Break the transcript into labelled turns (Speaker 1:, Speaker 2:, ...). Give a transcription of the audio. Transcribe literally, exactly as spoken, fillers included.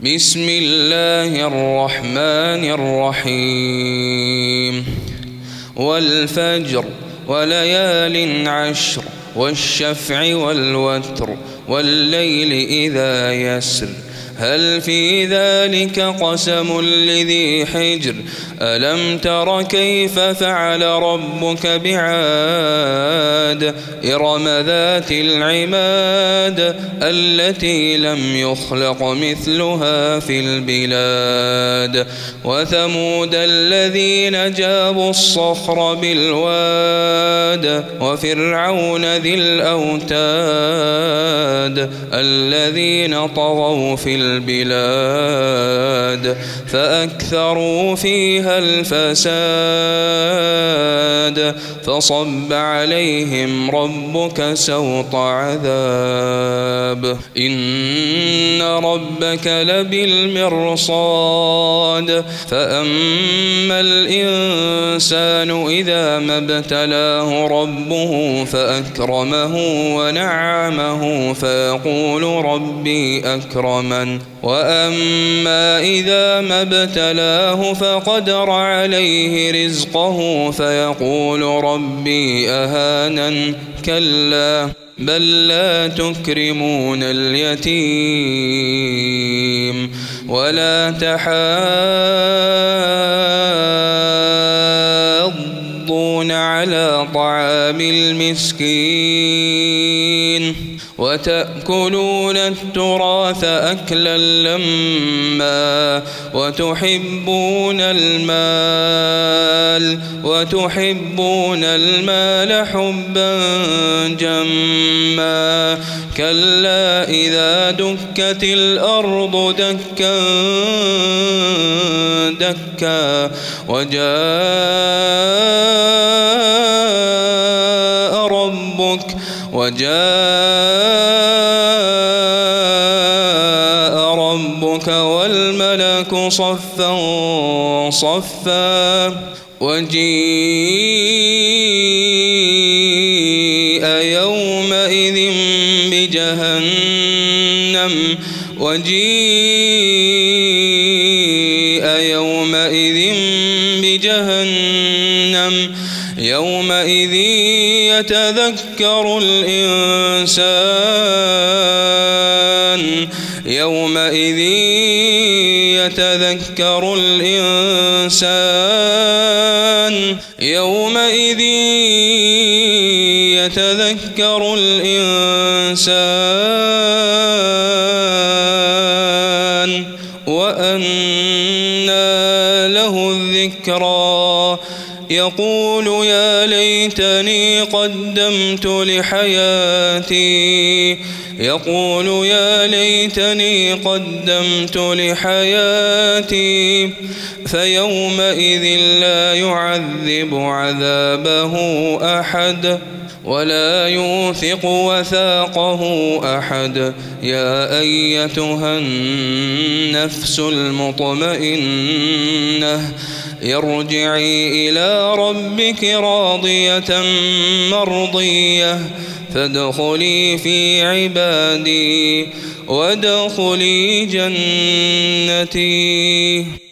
Speaker 1: بسم الله الرحمن الرحيم والفجر وليال عشر والشفع والوتر والليل إذا يسر هل في ذلك قسم لذي حجر ألم تر كيف فعل ربك بعاد إرم ذات العماد التي لم يخلق مثلها في البلاد وثمود الذين جابوا الصخر بالواد وفرعون ذي الأوتاد الذين طغوا في البلاد فأكثروا فيها الفساد فصب عليهم ربك سوط عذاب إن ربك لبالمرصاد فأما الإنسان إذا ما ابتلاه ربه فأكرمه ونعمه فيقول ربي أكرمن وأما إذا ما ابتلاه فقدر عليه رزقه فيقول ربي أهانن كلا بل لا تكرمون اليتيم ولا تحاضون على طعام المسكين وتأكلون التراث أكلا لما وتحبون المال وتحبون المال حبا جما كلا إذا دكت الأرض دكا دكا وجاء ربك وجاء ربك والملك صفا صفا وجيء يومئذ بجهنم وجيء يومئذ بجهنم يومئذ يتذكر الإنسان يومئذ يتذكر الإنسان يومئذ يتذكر الإنسان وأنى له الذكرى يقول يا ليتني قدمت لحياتي يقول يا ليتني قدمت لحياتي فيومئذ لا يعذب عذابه أحد ولا يوثق وثاقه أحد يا أيتها النفس المطمئنة ارجعي إلى ربك راضية مرضية فادخلي في عبادي وادخلي جنتي.